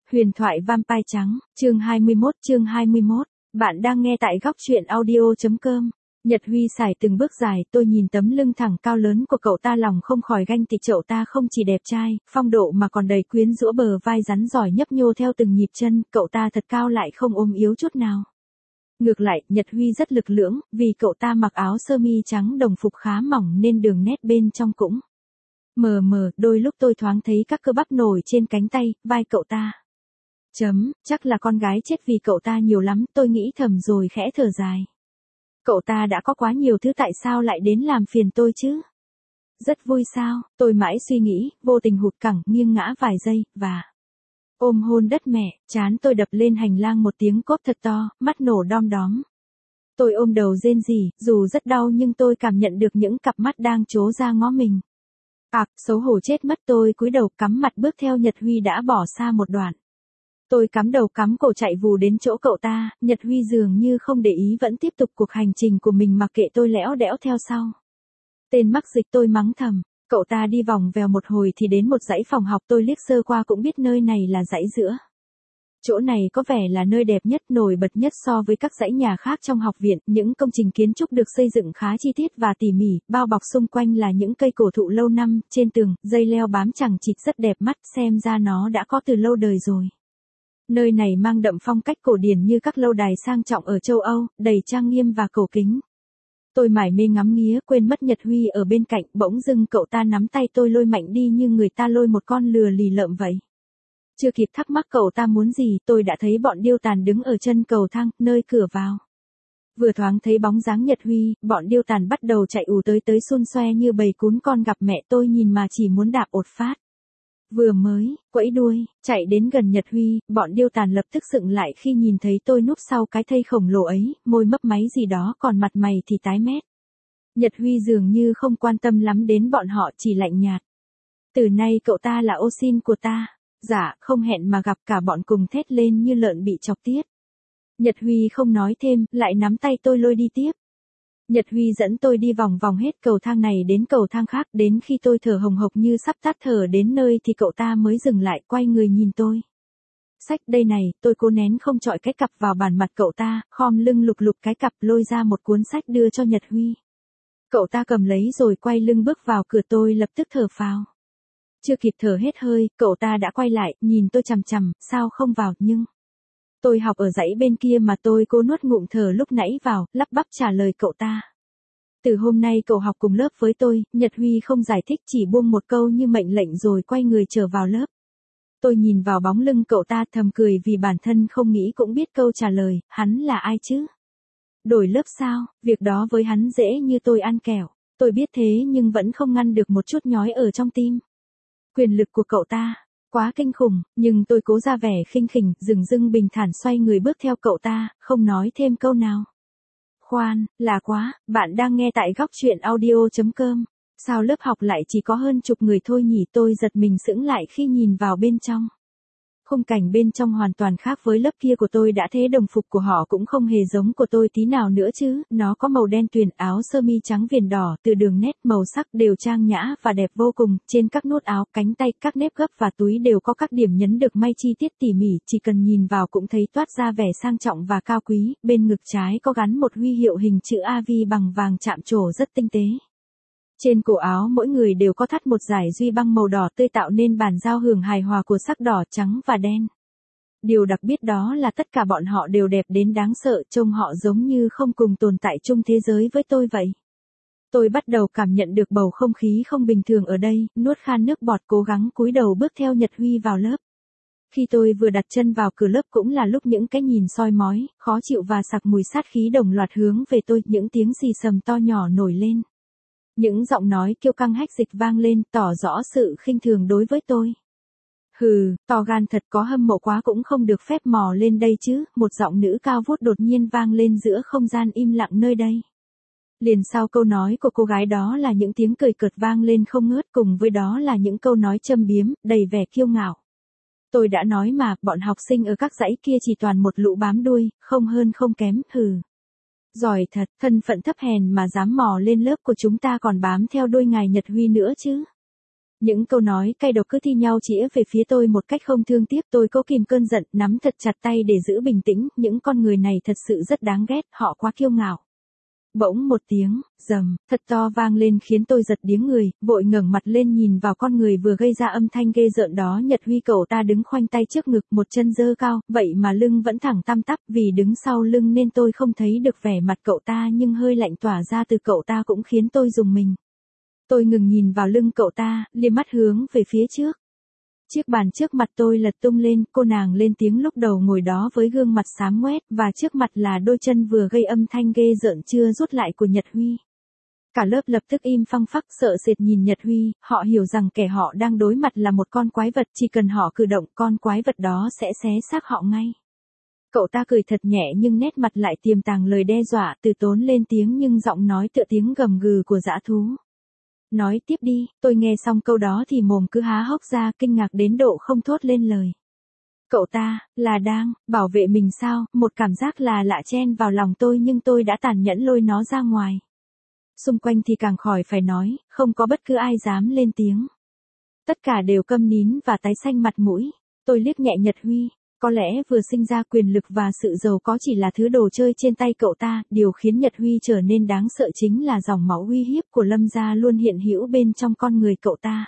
Huyền thoại vampire trắng, chương 21. Bạn đang nghe tại góc truyện audio.com. Nhật Huy xài từng bước dài, tôi nhìn tấm lưng thẳng cao lớn của cậu ta lòng không khỏi ganh tị. Cậu ta không chỉ đẹp trai, phong độ mà còn đầy quyến rũ, bờ vai rắn giỏi nhấp nhô theo từng nhịp chân, cậu ta thật cao lại không ốm yếu chút nào. Ngược lại, Nhật Huy rất lực lưỡng, vì cậu ta mặc áo sơ mi trắng đồng phục khá mỏng nên đường nét bên trong cũng mờ mờ, đôi lúc tôi thoáng thấy các cơ bắp nổi trên cánh tay, vai cậu ta. Chắc là con gái chết vì cậu ta nhiều lắm, tôi nghĩ thầm rồi khẽ thở dài. Cậu ta đã có quá nhiều thứ, tại sao lại đến làm phiền tôi chứ? Rất vui sao, tôi mãi suy nghĩ, vô tình hụt cẳng, nghiêng ngã vài giây, và ôm hôn đất mẹ, trán tôi đập lên hành lang một tiếng cốp thật to, mắt nổ đom đóm. Tôi ôm đầu rên rỉ, dù rất đau nhưng tôi cảm nhận được những cặp mắt đang trố ra ngó mình. Xấu hổ chết mất, tôi cúi đầu cắm mặt bước theo Nhật Huy đã bỏ xa một đoạn. Tôi cắm đầu cắm cổ chạy vù đến chỗ cậu ta, Nhật Huy dường như không để ý vẫn tiếp tục cuộc hành trình của mình mặc kệ tôi lẽo đẽo theo sau. Tên mắc dịch, tôi mắng thầm. Cậu ta đi vòng vèo một hồi thì đến một dãy phòng học, tôi liếc sơ qua cũng biết nơi này là dãy giữa. Chỗ này có vẻ là nơi đẹp nhất, nổi bật nhất so với các dãy nhà khác trong học viện, những công trình kiến trúc được xây dựng khá chi tiết và tỉ mỉ, bao bọc xung quanh là những cây cổ thụ lâu năm, trên tường, dây leo bám chằng chịt rất đẹp mắt, xem ra nó đã có từ lâu đời rồi. Nơi này mang đậm phong cách cổ điển như các lâu đài sang trọng ở châu Âu, đầy trang nghiêm và cổ kính. Tôi mải mê ngắm nghía, quên mất Nhật Huy ở bên cạnh, bỗng dưng cậu ta nắm tay tôi lôi mạnh đi như người ta lôi một con lừa lì lợm vậy. Chưa kịp thắc mắc cậu ta muốn gì, tôi đã thấy bọn điêu tàn đứng ở chân cầu thang, nơi cửa vào. Vừa thoáng thấy bóng dáng Nhật Huy, bọn điêu tàn bắt đầu chạy ù tới xun xoe như bầy cún con gặp mẹ, tôi nhìn mà chỉ muốn đạp ột phát. Vừa mới quẫy đuôi, chạy đến gần Nhật Huy, bọn điêu tàn lập tức sững lại khi nhìn thấy tôi núp sau cái thây khổng lồ ấy, môi mấp máy gì đó còn mặt mày thì tái mét. Nhật Huy dường như không quan tâm lắm đến bọn họ, chỉ lạnh nhạt. Từ nay cậu ta là ô sin của ta. Dạ, không hẹn mà gặp, cả bọn cùng thét lên như lợn bị chọc tiết. Nhật Huy không nói thêm, lại nắm tay tôi lôi đi tiếp. Nhật Huy dẫn tôi đi vòng vòng hết cầu thang này đến cầu thang khác, đến khi tôi thở hồng hộc như sắp tắt thở đến nơi thì cậu ta mới dừng lại, quay người nhìn tôi. Sách đây này, tôi cố nén không chọi cái cặp vào bàn mặt cậu ta, khom lưng lục lục cái cặp lôi ra một cuốn sách đưa cho Nhật Huy. Cậu ta cầm lấy rồi quay lưng bước vào cửa, tôi lập tức thở phào. Chưa kịp thở hết hơi, cậu ta đã quay lại, nhìn tôi chằm chằm, sao không vào, nhưng tôi học ở dãy bên kia mà. Tôi cố nuốt ngụm thở lúc nãy vào, lắp bắp trả lời cậu ta. Từ hôm nay cậu học cùng lớp với tôi. Nhật Huy không giải thích, chỉ buông một câu như mệnh lệnh rồi quay người trở vào lớp. Tôi nhìn vào bóng lưng cậu ta thầm cười vì bản thân không nghĩ cũng biết câu trả lời, hắn là ai chứ? Đổi lớp sao, việc đó với hắn dễ như tôi ăn kẹo. Tôi biết thế nhưng vẫn không ngăn được một chút nhói ở trong tim. Quyền lực của cậu ta quá kinh khủng, nhưng tôi cố ra vẻ khinh khỉnh, dửng dưng bình thản xoay người bước theo cậu ta, không nói thêm câu nào. Khoan, là quá, bạn đang nghe tại góc truyện audio.com. Sao lớp học lại chỉ có hơn chục người thôi nhỉ? Tôi giật mình sững lại khi nhìn vào bên trong. Khung cảnh bên trong hoàn toàn khác với lớp kia của tôi, đã thế đồng phục của họ cũng không hề giống của tôi tí nào nữa chứ, nó có màu đen tuyền, áo sơ mi trắng viền đỏ, từ đường nét, màu sắc đều trang nhã và đẹp vô cùng, trên các nút áo, cánh tay, các nếp gấp và túi đều có các điểm nhấn được may chi tiết tỉ mỉ, chỉ cần nhìn vào cũng thấy toát ra vẻ sang trọng và cao quý, bên ngực trái có gắn một huy hiệu hình chữ AV bằng vàng chạm trổ rất tinh tế. Trên cổ áo mỗi người đều có thắt một dải duy băng màu đỏ tươi tạo nên bản giao hưởng hài hòa của sắc đỏ, trắng và đen. Điều đặc biệt đó là tất cả bọn họ đều đẹp đến đáng sợ, trông họ giống như không cùng tồn tại chung thế giới với tôi vậy. Tôi bắt đầu cảm nhận được bầu không khí không bình thường ở đây, nuốt khan nước bọt cố gắng cúi đầu bước theo Nhật Huy vào lớp. Khi tôi vừa đặt chân vào cửa lớp cũng là lúc những cái nhìn soi mói, khó chịu và sặc mùi sát khí đồng loạt hướng về tôi, những tiếng xì xầm to nhỏ nổi lên. Những giọng nói kiêu căng hách dịch vang lên, tỏ rõ sự khinh thường đối với tôi. Hừ, to gan thật, có hâm mộ quá cũng không được phép mò lên đây chứ, một giọng nữ cao vút đột nhiên vang lên giữa không gian im lặng nơi đây. Liền sau câu nói của cô gái đó là những tiếng cười cợt vang lên không ngớt, cùng với đó là những câu nói châm biếm, đầy vẻ kiêu ngạo. Tôi đã nói mà, bọn học sinh ở các dãy kia chỉ toàn một lũ bám đuôi, không hơn không kém, hừ. Giỏi thật, thân phận thấp hèn mà dám mò lên lớp của chúng ta còn bám theo đuôi ngài Nhật Huy nữa chứ. Những câu nói cay độc cứ thi nhau chĩa về phía tôi một cách không thương tiếc. Tôi cố kìm cơn giận, nắm thật chặt tay để giữ bình tĩnh. Những con người này thật sự rất đáng ghét, họ quá kiêu ngạo. Bỗng một tiếng, rầm, thật to vang lên khiến tôi giật điếng người, vội ngẩng mặt lên nhìn vào con người vừa gây ra âm thanh ghê rợn đó. Nhật Huy cậu ta đứng khoanh tay trước ngực, một chân giơ cao, vậy mà lưng vẫn thẳng tăm tắp, vì đứng sau lưng nên tôi không thấy được vẻ mặt cậu ta, nhưng hơi lạnh tỏa ra từ cậu ta cũng khiến tôi rùng mình. Tôi ngừng nhìn vào lưng cậu ta, liếc mắt hướng về phía trước. Chiếc bàn trước mặt tôi lật tung lên, cô nàng lên tiếng lúc đầu ngồi đó với gương mặt xám ngoét, và trước mặt là đôi chân vừa gây âm thanh ghê rợn chưa rút lại của Nhật Huy. Cả lớp lập tức im phăng phắc sợ sệt nhìn Nhật Huy, họ hiểu rằng kẻ họ đang đối mặt là một con quái vật, chỉ cần họ cử động con quái vật đó sẽ xé xác họ ngay. Cậu ta cười thật nhẹ nhưng nét mặt lại tiềm tàng lời đe dọa, từ tốn lên tiếng nhưng giọng nói tựa tiếng gầm gừ của dã thú. Nói tiếp đi. Tôi nghe xong câu đó thì mồm cứ há hốc ra, kinh ngạc đến độ không thốt lên lời. Cậu ta, là đang bảo vệ mình sao? Một cảm giác là lạ chen vào lòng tôi nhưng tôi đã tàn nhẫn lôi nó ra ngoài. Xung quanh thì càng khỏi phải nói, không có bất cứ ai dám lên tiếng. Tất cả đều câm nín và tái xanh mặt mũi. Tôi liếc nhẹ Nhật Huy. Có lẽ vừa sinh ra quyền lực và sự giàu có chỉ là thứ đồ chơi trên tay cậu ta, điều khiến Nhật Huy trở nên đáng sợ chính là dòng máu uy hiếp của Lâm gia luôn hiện hữu bên trong con người cậu ta.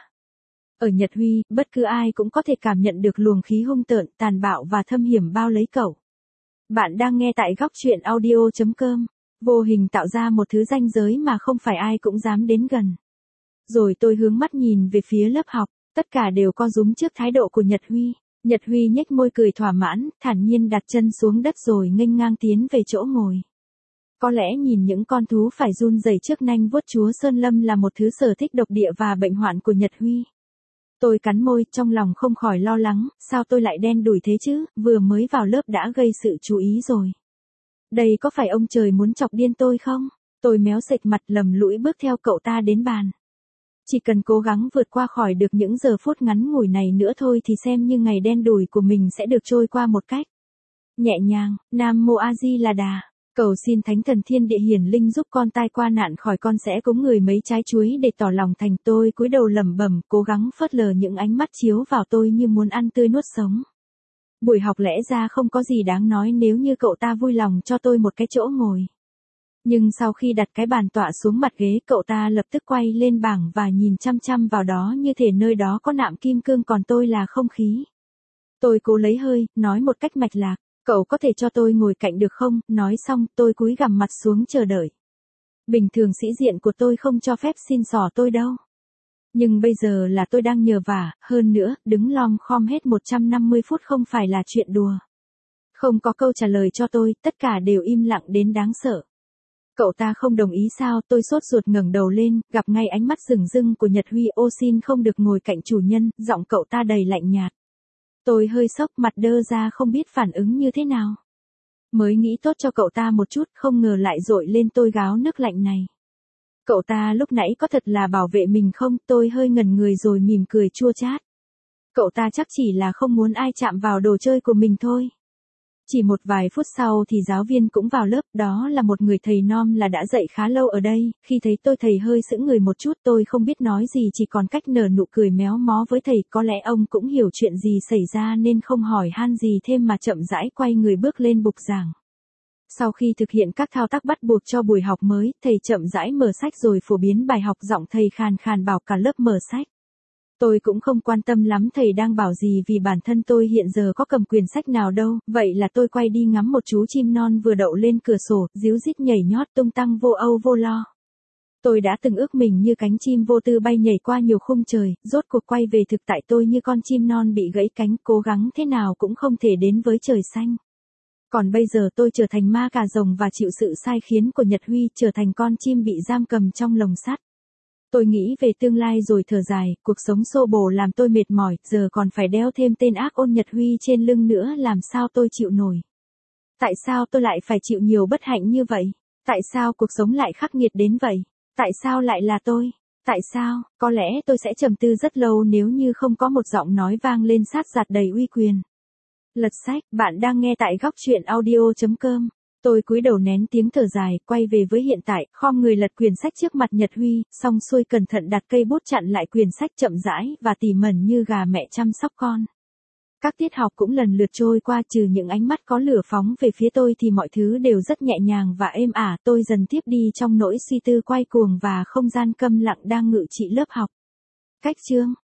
Ở Nhật Huy, bất cứ ai cũng có thể cảm nhận được luồng khí hung tợn, tàn bạo và thâm hiểm bao lấy cậu. Bạn đang nghe tại góc truyện audio.com, vô hình tạo ra một thứ ranh giới mà không phải ai cũng dám đến gần. Rồi tôi hướng mắt nhìn về phía lớp học, tất cả đều co rúm trước thái độ của Nhật Huy. Nhật Huy nhếch môi cười thỏa mãn, thản nhiên đặt chân xuống đất rồi nghênh ngang tiến về chỗ ngồi. Có lẽ nhìn những con thú phải run rẩy trước nanh vuốt chúa Sơn Lâm là một thứ sở thích độc địa và bệnh hoạn của Nhật Huy. Tôi cắn môi, trong lòng không khỏi lo lắng, sao tôi lại đen đủi thế chứ, vừa mới vào lớp đã gây sự chú ý rồi. Đây có phải ông trời muốn chọc điên tôi không? Tôi méo sệt mặt lầm lũi bước theo cậu ta đến bàn. Chỉ cần cố gắng vượt qua khỏi được những giờ phút ngắn ngủi này nữa thôi thì xem như ngày đen đủi của mình sẽ được trôi qua một cách nhẹ nhàng. Nam Mô A Di La Đà. Cầu xin Thánh Thần Thiên Địa Hiển Linh giúp con tai qua nạn khỏi, con sẽ cúng người mấy trái chuối để tỏ lòng thành. Tôi cúi đầu lẩm bẩm, cố gắng phớt lờ những ánh mắt chiếu vào tôi như muốn ăn tươi nuốt sống. Buổi học lẽ ra không có gì đáng nói nếu như cậu ta vui lòng cho tôi một cái chỗ ngồi. Nhưng sau khi đặt cái bàn tọa xuống mặt ghế, cậu ta lập tức quay lên bảng và nhìn chăm chăm vào đó như thể nơi đó có nạm kim cương còn tôi là không khí. Tôi cố lấy hơi, nói một cách mạch lạc, cậu có thể cho tôi ngồi cạnh được không? Nói xong, tôi cúi gằm mặt xuống chờ đợi. Bình thường sĩ diện của tôi không cho phép xin xỏ tôi đâu. Nhưng bây giờ là tôi đang nhờ vả, hơn nữa, đứng lom khom hết 150 phút không phải là chuyện đùa. Không có câu trả lời cho tôi, tất cả đều im lặng đến đáng sợ. Cậu ta không đồng ý sao? Tôi sốt ruột ngẩng đầu lên, gặp ngay ánh mắt rừng rưng của Nhật Huy. Ô xin không được ngồi cạnh chủ nhân, giọng cậu ta đầy lạnh nhạt. Tôi hơi sốc, mặt đơ ra không biết phản ứng như thế nào. Mới nghĩ tốt cho cậu ta một chút, không ngờ lại dội lên tôi gáo nước lạnh này. Cậu ta lúc nãy có thật là bảo vệ mình không? Tôi hơi ngẩn người rồi mỉm cười chua chát. Cậu ta chắc chỉ là không muốn ai chạm vào đồ chơi của mình thôi. Chỉ một vài phút sau thì giáo viên cũng vào lớp, đó là một người thầy non là đã dạy khá lâu ở đây. Khi thấy tôi thầy hơi sững người một chút, tôi không biết nói gì, chỉ còn cách nở nụ cười méo mó với thầy. Có lẽ ông cũng hiểu chuyện gì xảy ra nên không hỏi han gì thêm mà chậm rãi quay người bước lên bục giảng. Sau khi thực hiện các thao tác bắt buộc cho buổi học mới, thầy chậm rãi mở sách rồi phổ biến bài học, giọng thầy khàn khàn bảo cả lớp mở sách. Tôi cũng không quan tâm lắm thầy đang bảo gì vì bản thân tôi hiện giờ có cầm quyển sách nào đâu, vậy là tôi quay đi ngắm một chú chim non vừa đậu lên cửa sổ, ríu rít nhảy nhót tung tăng vô âu vô lo. Tôi đã từng ước mình như cánh chim vô tư bay nhảy qua nhiều khung trời, rốt cuộc quay về thực tại tôi như con chim non bị gãy cánh, cố gắng thế nào cũng không thể đến với trời xanh. Còn bây giờ tôi trở thành ma cà rồng và chịu sự sai khiến của Nhật Huy, trở thành con chim bị giam cầm trong lồng sắt. Tôi nghĩ về tương lai rồi thở dài, cuộc sống xô bồ làm tôi mệt mỏi, giờ còn phải đeo thêm tên ác ôn Nhật Huy trên lưng nữa, làm sao tôi chịu nổi. Tại sao tôi lại phải chịu nhiều bất hạnh như vậy? Tại sao cuộc sống lại khắc nghiệt đến vậy? Tại sao lại là tôi? Tại sao? Có lẽ tôi sẽ trầm tư rất lâu nếu như không có một giọng nói vang lên sát giạt đầy uy quyền. Lật sách, bạn đang nghe tại góc truyện audio.com. Tôi cúi đầu nén tiếng thở dài, quay về với hiện tại, khom người lật quyển sách trước mặt Nhật Huy, xong xuôi cẩn thận đặt cây bút chặn lại quyển sách chậm rãi và tỉ mẩn như gà mẹ chăm sóc con. Các tiết học cũng lần lượt trôi qua, trừ những ánh mắt có lửa phóng về phía tôi thì mọi thứ đều rất nhẹ nhàng và êm ả. Tôi dần tiếp đi trong nỗi suy tư quay cuồng và không gian câm lặng đang ngự trị lớp học. Cách chương